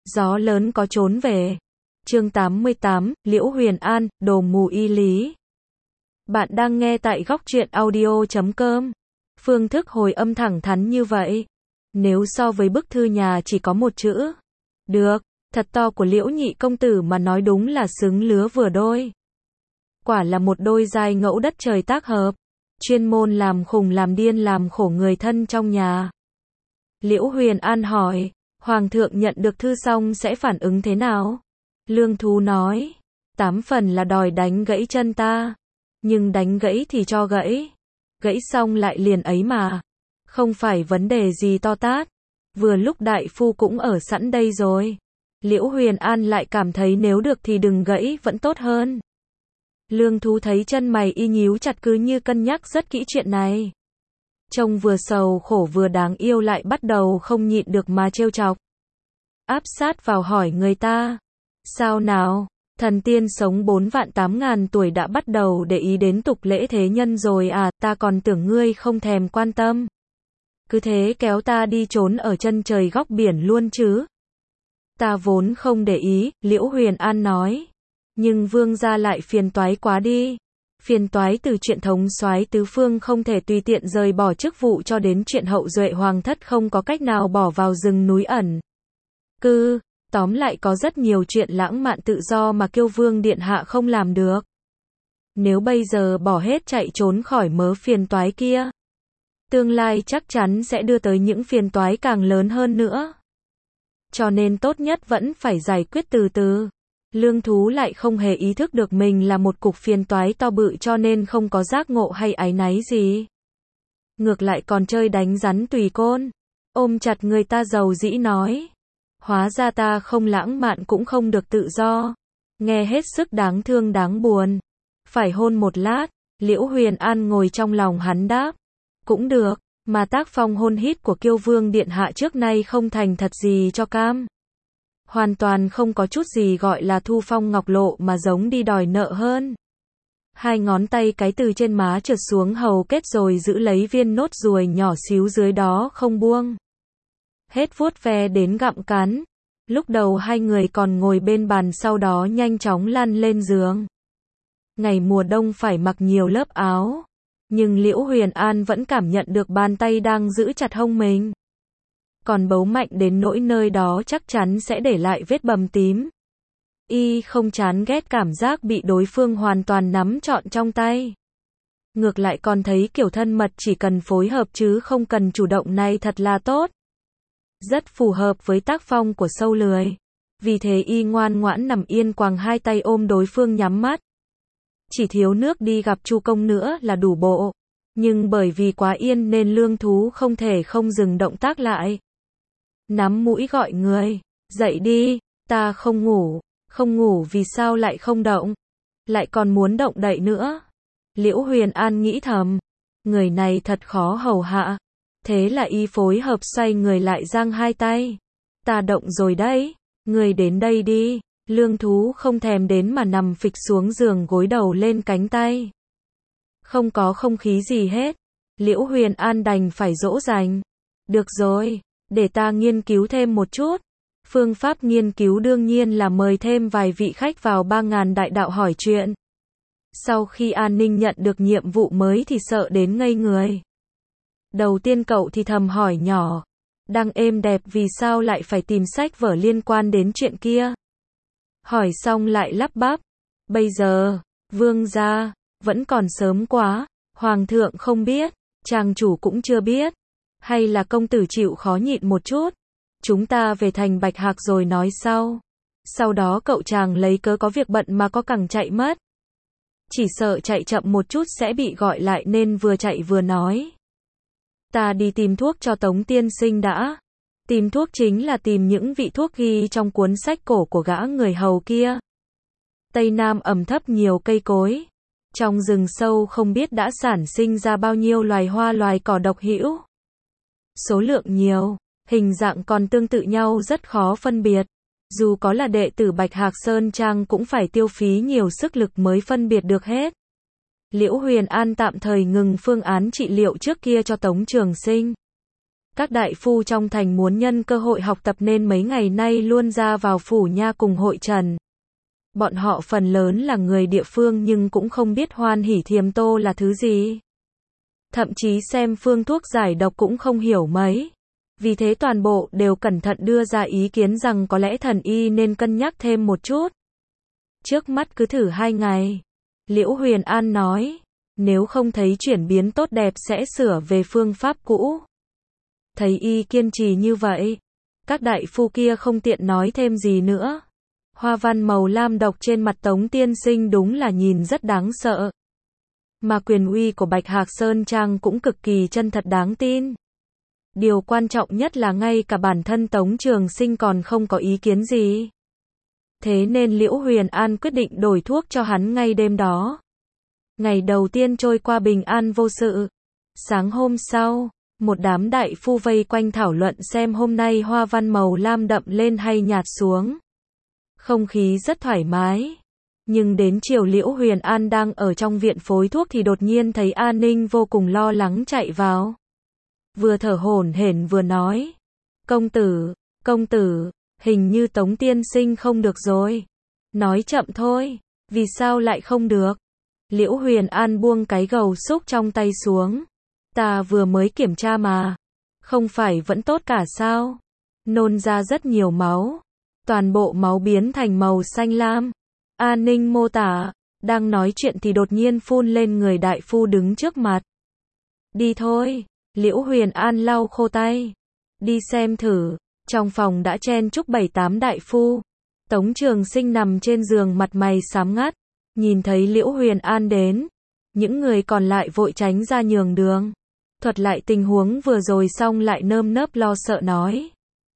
Gió lớn có trốn về. Chương 88, Liễu Huyền An, đồ mù y lý. Bạn đang nghe tại góc truyện audio.com. Phương thức hồi âm thẳng thắn như vậy. Nếu so với bức thư nhà chỉ có một chữ. Được, thật to của Liễu nhị công tử mà nói đúng là xứng lứa vừa đôi. Quả là một đôi giai ngẫu đất trời tác hợp. Chuyên môn làm khùng làm điên làm khổ người thân trong nhà. Liễu Huyền An hỏi, Hoàng thượng nhận được thư xong sẽ phản ứng thế nào? Lương Thú nói, 8 phần là đòi đánh gãy chân ta. Nhưng đánh gãy thì cho gãy. Gãy xong lại liền ấy mà. Không phải vấn đề gì to tát. Vừa lúc đại phu cũng ở sẵn đây rồi. Liễu Huyền An lại cảm thấy nếu được thì đừng gãy vẫn tốt hơn. Lương Thú thấy chân mày y nhíu chặt cứ như cân nhắc rất kỹ chuyện này. Trông vừa sầu khổ vừa đáng yêu lại bắt đầu không nhịn được mà trêu chọc. Áp sát vào hỏi người ta. Sao nào, thần tiên sống 4.800.000 tuổi đã bắt đầu để ý đến tục lễ thế nhân rồi à, ta còn tưởng ngươi không thèm quan tâm. Cứ thế kéo ta đi trốn ở chân trời góc biển luôn chứ. Ta vốn không để ý, Liễu Huyền An nói. Nhưng vương gia lại phiền toái quá đi. Phiền toái từ chuyện thống soái tứ phương không thể tùy tiện rời bỏ chức vụ cho đến chuyện hậu duệ hoàng thất không có cách nào bỏ vào rừng núi ẩn cư. Tóm lại có rất nhiều chuyện lãng mạn tự do mà Kiêu Vương điện hạ không làm được. Nếu bây giờ bỏ hết chạy trốn khỏi mớ phiền toái kia, tương lai chắc chắn sẽ đưa tới những phiền toái càng lớn hơn nữa. Cho nên tốt nhất vẫn phải giải quyết từ từ. Lương Thú lại không hề ý thức được mình là một cục phiền toái to bự cho nên không có giác ngộ hay áy náy gì. Ngược lại còn chơi đánh rắn tùy côn. Ôm chặt người ta dầu dĩ nói. Hóa ra ta không lãng mạn cũng không được tự do. Nghe hết sức đáng thương đáng buồn. Phải hôn một lát. Liễu Huyền An ngồi trong lòng hắn đáp. Cũng được, mà tác phong hôn hít của Kiêu Vương điện hạ trước nay không thành thật gì cho cam. Hoàn toàn không có chút gì gọi là thu phong ngọc lộ mà giống đi đòi nợ hơn. Hai ngón tay cái từ trên má trượt xuống hầu kết rồi giữ lấy viên nốt ruồi nhỏ xíu dưới đó không buông. Hết vuốt ve đến gặm cắn. Lúc đầu hai người còn ngồi bên bàn sau đó nhanh chóng lăn lên giường. Ngày mùa đông phải mặc nhiều lớp áo. Nhưng Liễu Huyền An vẫn cảm nhận được bàn tay đang giữ chặt hông mình. Còn bấu mạnh đến nỗi nơi đó chắc chắn sẽ để lại vết bầm tím. Y không chán ghét cảm giác bị đối phương hoàn toàn nắm trọn trong tay. Ngược lại còn thấy kiểu thân mật chỉ cần phối hợp chứ không cần chủ động này thật là tốt. Rất phù hợp với tác phong của sâu lười. Vì thế y ngoan ngoãn nằm yên quàng hai tay ôm đối phương nhắm mắt. Chỉ thiếu nước đi gặp Chu công nữa là đủ bộ. Nhưng bởi vì quá yên nên Lương Thú không thể không dừng động tác lại. Nắm mũi gọi người. Dậy đi, ta không ngủ. Không ngủ vì sao lại không động. Lại còn muốn động đậy nữa. Liễu Huyền An nghĩ thầm. Người này thật khó hầu hạ. Thế là y phối hợp xoay người lại giang hai tay. Ta động rồi đấy. Người đến đây đi. Lương Thú không thèm đến mà nằm phịch xuống giường gối đầu lên cánh tay. Không có không khí gì hết. Liễu Huyền An đành phải dỗ dành. Được rồi, để ta nghiên cứu thêm một chút. Phương pháp nghiên cứu đương nhiên là mời thêm vài vị khách vào 3.000 đại đạo hỏi chuyện. Sau khi An Ninh nhận được nhiệm vụ mới thì sợ đến ngây người. Đầu tiên cậu thì thầm hỏi nhỏ. Đang êm đẹp vì sao lại phải tìm sách vở liên quan đến chuyện kia. Hỏi xong lại lắp bắp. Bây giờ, vương gia, vẫn còn sớm quá. Hoàng thượng không biết, chàng chủ cũng chưa biết. Hay là công tử chịu khó nhịn một chút. Chúng ta về thành Bạch Hạc rồi nói sau. Sau đó cậu chàng lấy cớ có việc bận mà có cẳng chạy mất. Chỉ sợ chạy chậm một chút sẽ bị gọi lại nên vừa chạy vừa nói. Ta đi tìm thuốc cho Tống tiên sinh đã. Tìm thuốc chính là tìm những vị thuốc ghi trong cuốn sách cổ của gã người hầu kia. Tây Nam ẩm thấp nhiều cây cối. Trong rừng sâu không biết đã sản sinh ra bao nhiêu loài hoa loài cỏ độc hữu. Số lượng nhiều, hình dạng còn tương tự nhau rất khó phân biệt. Dù có là đệ tử Bạch Hạc Sơn Trang cũng phải tiêu phí nhiều sức lực mới phân biệt được hết. Liễu Huyền An tạm thời ngừng phương án trị liệu trước kia cho Tống Trường Sinh. Các đại phu trong thành muốn nhân cơ hội học tập nên mấy ngày nay luôn ra vào phủ nha cùng hội trần. Bọn họ phần lớn là người địa phương nhưng cũng không biết hoan hỷ thiềm tô là thứ gì. Thậm chí xem phương thuốc giải độc cũng không hiểu mấy. Vì thế toàn bộ đều cẩn thận đưa ra ý kiến rằng có lẽ thần y nên cân nhắc thêm một chút. Trước mắt cứ thử 2 ngày. Liễu Huyền An nói, nếu không thấy chuyển biến tốt đẹp sẽ sửa về phương pháp cũ. Thấy y kiên trì như vậy, các đại phu kia không tiện nói thêm gì nữa. Hoa văn màu lam độc trên mặt Tống tiên sinh đúng là nhìn rất đáng sợ. Mà quyền uy của Bạch Hạc Sơn Trang cũng cực kỳ chân thật đáng tin. Điều quan trọng nhất là ngay cả bản thân Tống Trường Sinh còn không có ý kiến gì. Thế nên Liễu Huyền An quyết định đổi thuốc cho hắn ngay đêm đó. Ngày đầu tiên trôi qua bình an vô sự. Sáng hôm sau, một đám đại phu vây quanh thảo luận xem hôm nay hoa văn màu lam đậm lên hay nhạt xuống. Không khí rất thoải mái. Nhưng đến chiều Liễu Huyền An đang ở trong viện phối thuốc thì đột nhiên thấy A Ninh vô cùng lo lắng chạy vào. Vừa thở hổn hển vừa nói. Công tử, hình như Tống tiên sinh không được rồi. Nói chậm thôi, vì sao lại không được? Liễu Huyền An buông cái gầu xúc trong tay xuống. Ta vừa mới kiểm tra mà. Không phải vẫn tốt cả sao? Nôn ra rất nhiều máu. Toàn bộ máu biến thành màu xanh lam. A Ninh mô tả, đang nói chuyện thì đột nhiên phun lên người đại phu đứng trước mặt. Đi thôi, Liễu Huyền An lau khô tay. Đi xem thử, trong phòng đã chen chúc 7-8 đại phu. Tống Trường Sinh nằm trên giường mặt mày xám ngắt, nhìn thấy Liễu Huyền An đến. Những người còn lại vội tránh ra nhường đường. Thuật lại tình huống vừa rồi xong lại nơm nớp lo sợ nói.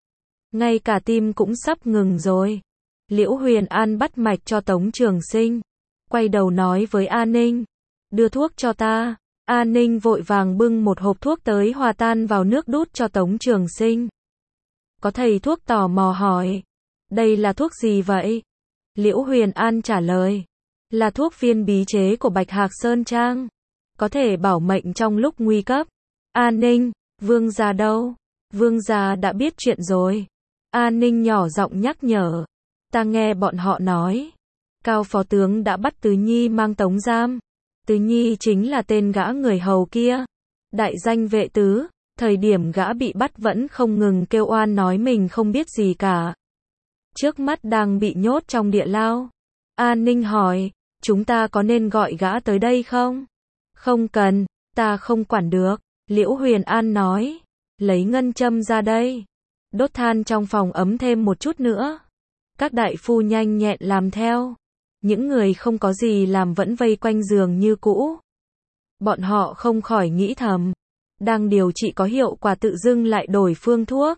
Ngay cả tim cũng sắp ngừng rồi. Liễu Huyền An bắt mạch cho Tống Trường Sinh. Quay đầu nói với A Ninh. Đưa thuốc cho ta. A Ninh vội vàng bưng một hộp thuốc tới hòa tan vào nước đút cho Tống Trường Sinh. Có thầy thuốc tò mò hỏi. Đây là thuốc gì vậy? Liễu Huyền An trả lời. Là thuốc viên bí chế của Bạch Hạc Sơn Trang. Có thể bảo mệnh trong lúc nguy cấp. A Ninh, Vương gia đâu? Vương gia đã biết chuyện rồi. A Ninh nhỏ giọng nhắc nhở. Ta nghe bọn họ nói. Cao phó tướng đã bắt Tứ Nhi mang tống giam. Tứ Nhi chính là tên gã người hầu kia. Đại danh Vệ Tứ. Thời điểm gã bị bắt vẫn không ngừng kêu oan nói mình không biết gì cả. Trước mắt đang bị nhốt trong địa lao. A Ninh hỏi. Chúng ta có nên gọi gã tới đây không? Không cần, ta không quản được. Liễu Huyền An nói. Lấy ngân châm ra đây. Đốt than trong phòng ấm thêm một chút nữa. Các đại phu nhanh nhẹn làm theo. Những người không có gì làm vẫn vây quanh giường như cũ. Bọn họ không khỏi nghĩ thầm. Đang điều trị có hiệu quả tự dưng lại đổi phương thuốc.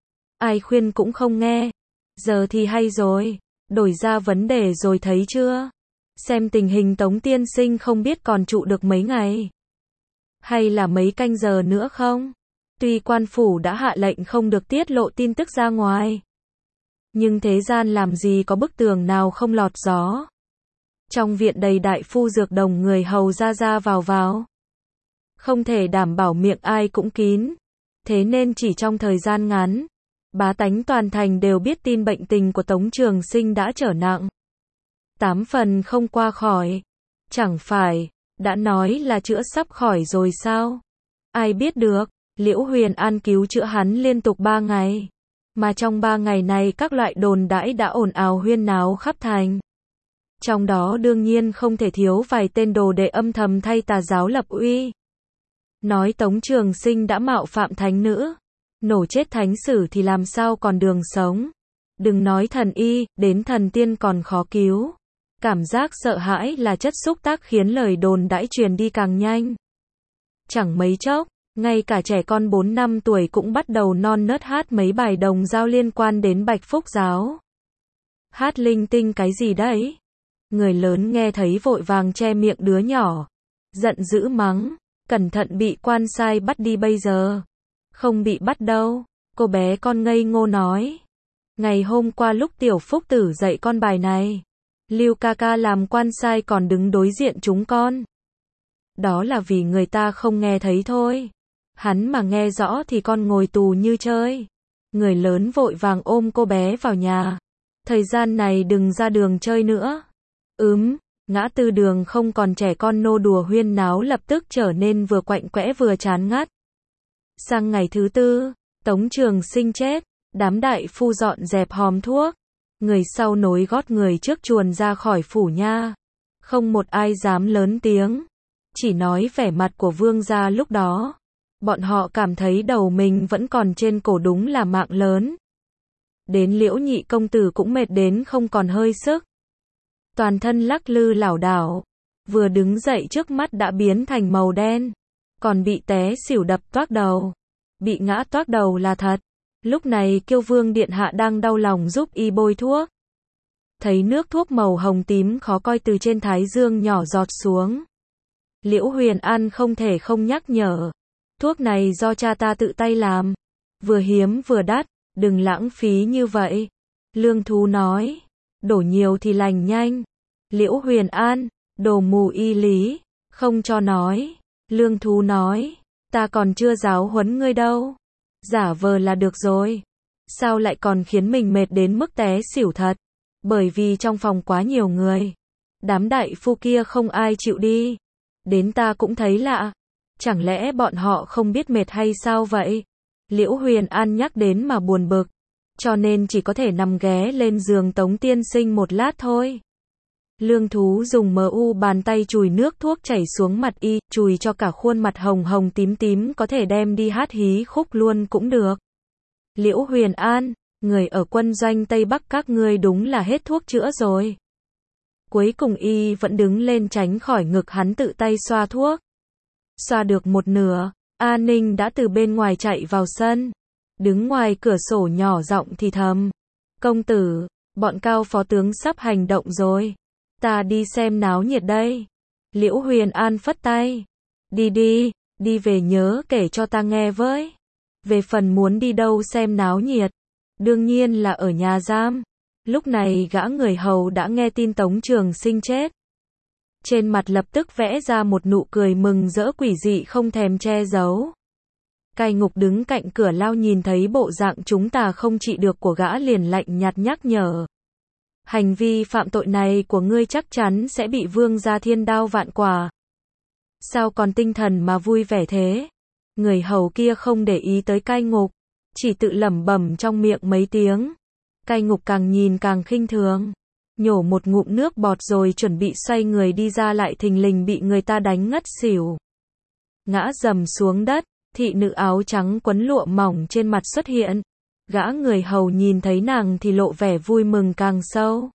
Ai khuyên cũng không nghe. Giờ thì hay rồi. Đổi ra vấn đề rồi thấy chưa? Xem tình hình Tống tiên sinh không biết còn trụ được mấy ngày. Hay là mấy canh giờ nữa không? Tuy quan phủ đã hạ lệnh không được tiết lộ tin tức ra ngoài. Nhưng thế gian làm gì có bức tường nào không lọt gió. Trong viện đầy đại phu dược đồng người hầu ra vào. Không thể đảm bảo miệng ai cũng kín. Thế nên chỉ trong thời gian ngắn, bá tánh toàn thành đều biết tin bệnh tình của Tống Trường Sinh đã trở nặng. 8 phần không qua khỏi. Chẳng phải, đã nói là chữa sắp khỏi rồi sao? Ai biết được, Liễu Huyền An cứu chữa hắn liên tục 3 ngày. Mà trong 3 ngày này các loại đồn đãi đã ồn ào huyên náo khắp thành. Trong đó đương nhiên không thể thiếu vài tên đồ đệ âm thầm thay tà giáo lập uy. Nói Tống Trường Sinh đã mạo phạm thánh nữ. Nổ chết thánh sử thì làm sao còn đường sống. Đừng nói thần y, đến thần tiên còn khó cứu. Cảm giác sợ hãi là chất xúc tác khiến lời đồn đãi truyền đi càng nhanh. Chẳng mấy chốc, ngay cả trẻ con 4-5 tuổi cũng bắt đầu non nớt hát mấy bài đồng dao liên quan đến Bạch Phúc giáo. Hát linh tinh cái gì đấy? Người lớn nghe thấy vội vàng che miệng đứa nhỏ. Giận dữ mắng, cẩn thận bị quan sai bắt đi bây giờ. Không bị bắt đâu, cô bé con ngây ngô nói. Ngày hôm qua lúc Tiểu Phúc Tử dạy con bài này, Lưu ca ca làm quan sai còn đứng đối diện chúng con. Đó là vì người ta không nghe thấy thôi. Hắn mà nghe rõ thì con ngồi tù như chơi. Người lớn vội vàng ôm cô bé vào nhà. Thời gian này đừng ra đường chơi nữa. Ngã tư đường không còn trẻ con nô đùa huyên náo lập tức trở nên vừa quạnh quẽ vừa chán ngắt. Sang ngày thứ tư, Tống Trường Sinh chết, đám đại phu dọn dẹp hòm thuốc. Người sau nối gót người trước chuồn ra khỏi phủ nha. Không một ai dám lớn tiếng. Chỉ nói vẻ mặt của vương gia lúc đó. Bọn họ cảm thấy đầu mình vẫn còn trên cổ đúng là mạng lớn. Đến Liễu Nhị công tử cũng mệt đến không còn hơi sức. Toàn thân lắc lư lảo đảo. Vừa đứng dậy trước mắt đã biến thành màu đen. Còn bị té xỉu đập toác đầu. Bị ngã toác đầu là thật. Lúc này Kiêu Vương điện hạ đang đau lòng giúp y bôi thuốc. Thấy nước thuốc màu hồng tím khó coi từ trên thái dương nhỏ giọt xuống. Liễu Huyền An không thể không nhắc nhở. Thuốc này do cha ta tự tay làm. Vừa hiếm vừa đắt, đừng lãng phí như vậy. Lương Thú nói. Đổ nhiều thì lành nhanh. Liễu Huyền An, đồ mù y lý, không cho nói. Lương Thú nói. Ta còn chưa giáo huấn ngươi đâu. Giả vờ là được rồi. Sao lại còn khiến mình mệt đến mức té xỉu thật? Bởi vì trong phòng quá nhiều người. Đám đại phu kia không ai chịu đi. Đến ta cũng thấy lạ. Chẳng lẽ bọn họ không biết mệt hay sao vậy? Liễu Huyền An nhắc đến mà buồn bực. Cho nên chỉ có thể nằm ghé lên giường Tống tiên sinh một lát thôi. Lương Thú dùng bàn tay chùi nước thuốc chảy xuống mặt y, chùi cho cả khuôn mặt hồng hồng tím tím, có thể đem đi hát hí khúc luôn cũng được. Liễu Huyền An, người ở quân doanh Tây Bắc các ngươi đúng là hết thuốc chữa rồi. Cuối cùng y vẫn đứng lên tránh khỏi ngực hắn tự tay xoa thuốc. Xoa được một nửa, A Ninh đã từ bên ngoài chạy vào sân. Đứng ngoài cửa sổ nhỏ giọng thì thầm. Công tử, bọn Cao phó tướng sắp hành động rồi. Ta đi xem náo nhiệt đây. Liễu Huyền An phất tay. Đi về nhớ kể cho ta nghe với. Về phần muốn đi đâu xem náo nhiệt. Đương nhiên là ở nhà giam. Lúc này gã người hầu đã nghe tin Tống Trường Sinh chết. Trên mặt lập tức vẽ ra một nụ cười mừng rỡ quỷ dị không thèm che giấu. Cai Ngục đứng cạnh cửa lao nhìn thấy bộ dạng chúng ta không trị được của gã liền lạnh nhạt nhắc nhở. Hành vi phạm tội này của ngươi chắc chắn sẽ bị vương gia thiên đao vạn quả. Sao còn tinh thần mà vui vẻ thế? Người hầu kia không để ý tới Cai Ngục, chỉ tự lẩm bẩm trong miệng mấy tiếng. Cai Ngục càng nhìn càng khinh thường, nhổ một ngụm nước bọt rồi chuẩn bị xoay người đi ra lại thình lình bị người ta đánh ngất xỉu. Ngã rầm xuống đất, thị nữ áo trắng quấn lụa mỏng trên mặt xuất hiện. Gã người hầu nhìn thấy nàng thì lộ vẻ vui mừng càng sâu.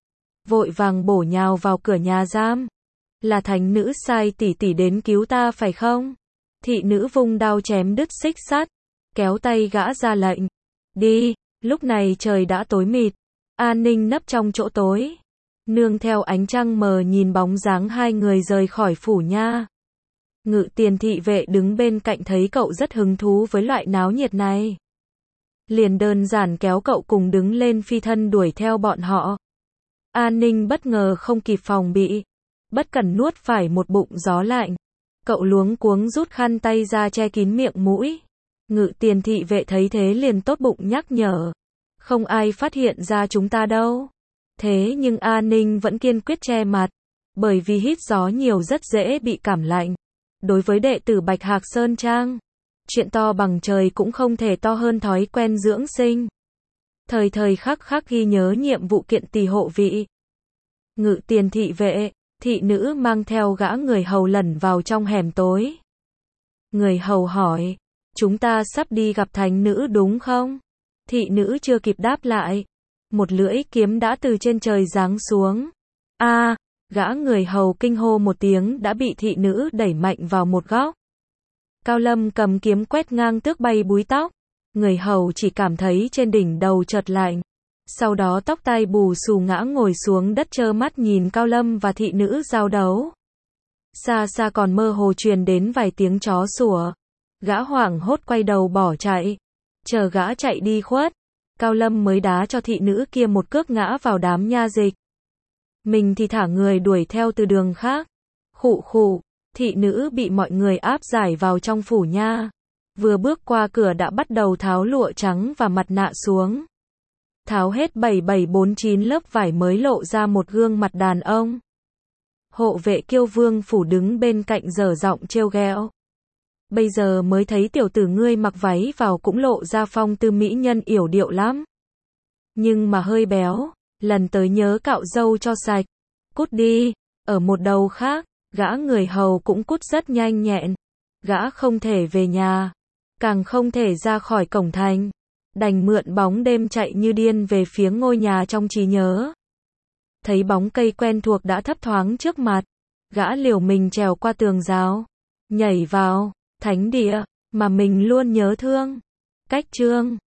Vội vàng bổ nhào vào cửa nhà giam. Là thánh nữ sai tỷ tỷ đến cứu ta phải không? Thị nữ vung đao chém đứt xích sắt, kéo tay gã ra lệnh. Đi, lúc này trời đã tối mịt. An Ninh nấp trong chỗ tối. Nương theo ánh trăng mờ nhìn bóng dáng hai người rời khỏi phủ nha. Ngự tiền thị vệ đứng bên cạnh thấy cậu rất hứng thú với loại náo nhiệt này. Liền đơn giản kéo cậu cùng đứng lên phi thân đuổi theo bọn họ. An Ninh bất ngờ không kịp phòng bị. Bất cẩn nuốt phải một bụng gió lạnh. Cậu luống cuống rút khăn tay ra che kín miệng mũi. Ngự tiền thị vệ thấy thế liền tốt bụng nhắc nhở. Không ai phát hiện ra chúng ta đâu. Thế nhưng An Ninh vẫn kiên quyết che mặt. Bởi vì hít gió nhiều rất dễ bị cảm lạnh. Đối với đệ tử Bạch Hạc Sơn Trang, chuyện to bằng trời cũng không thể to hơn thói quen dưỡng sinh. Thời thời khắc khắc ghi nhớ nhiệm vụ kiện tỳ hộ vị. Ngự tiền thị vệ, thị nữ mang theo gã người hầu lẩn vào trong hẻm tối. Người hầu hỏi, chúng ta sắp đi gặp thánh nữ đúng không? Thị nữ chưa kịp đáp lại. Một lưỡi kiếm đã từ trên trời giáng xuống. Gã người hầu kinh hô một tiếng đã bị thị nữ đẩy mạnh vào một góc. Cao Lâm cầm kiếm quét ngang tước bay búi tóc. Người hầu chỉ cảm thấy trên đỉnh đầu chợt lạnh. Sau đó tóc tai bù xù ngã ngồi xuống đất trơ mắt nhìn Cao Lâm và thị nữ giao đấu. Xa xa còn mơ hồ truyền đến vài tiếng chó sủa. Gã hoảng hốt quay đầu bỏ chạy. Chờ gã chạy đi khuất, Cao Lâm mới đá cho thị nữ kia một cước ngã vào đám nha dịch. Mình thì thả người đuổi theo từ đường khác. Khụ khụ, thị nữ bị mọi người áp giải vào trong phủ nha. Vừa bước qua cửa đã bắt đầu tháo lụa trắng và mặt nạ xuống. Tháo hết 7749 lớp vải mới lộ ra một gương mặt đàn ông. Hộ vệ Kiêu Vương phủ đứng bên cạnh dở giọng trêu ghẹo. Bây giờ mới thấy tiểu tử ngươi mặc váy vào cũng lộ ra phong tư mỹ nhân yểu điệu lắm. Nhưng mà hơi béo, lần tới nhớ cạo râu cho sạch. Cút đi, ở một đầu khác, gã người hầu cũng cút rất nhanh nhẹn. Gã không thể về nhà, càng không thể ra khỏi cổng thành. Đành mượn bóng đêm chạy như điên về phía ngôi nhà trong trí nhớ. Thấy bóng cây quen thuộc đã thấp thoáng trước mặt, gã liều mình trèo qua tường rào, nhảy vào thánh địa mà mình luôn nhớ thương. Cách chương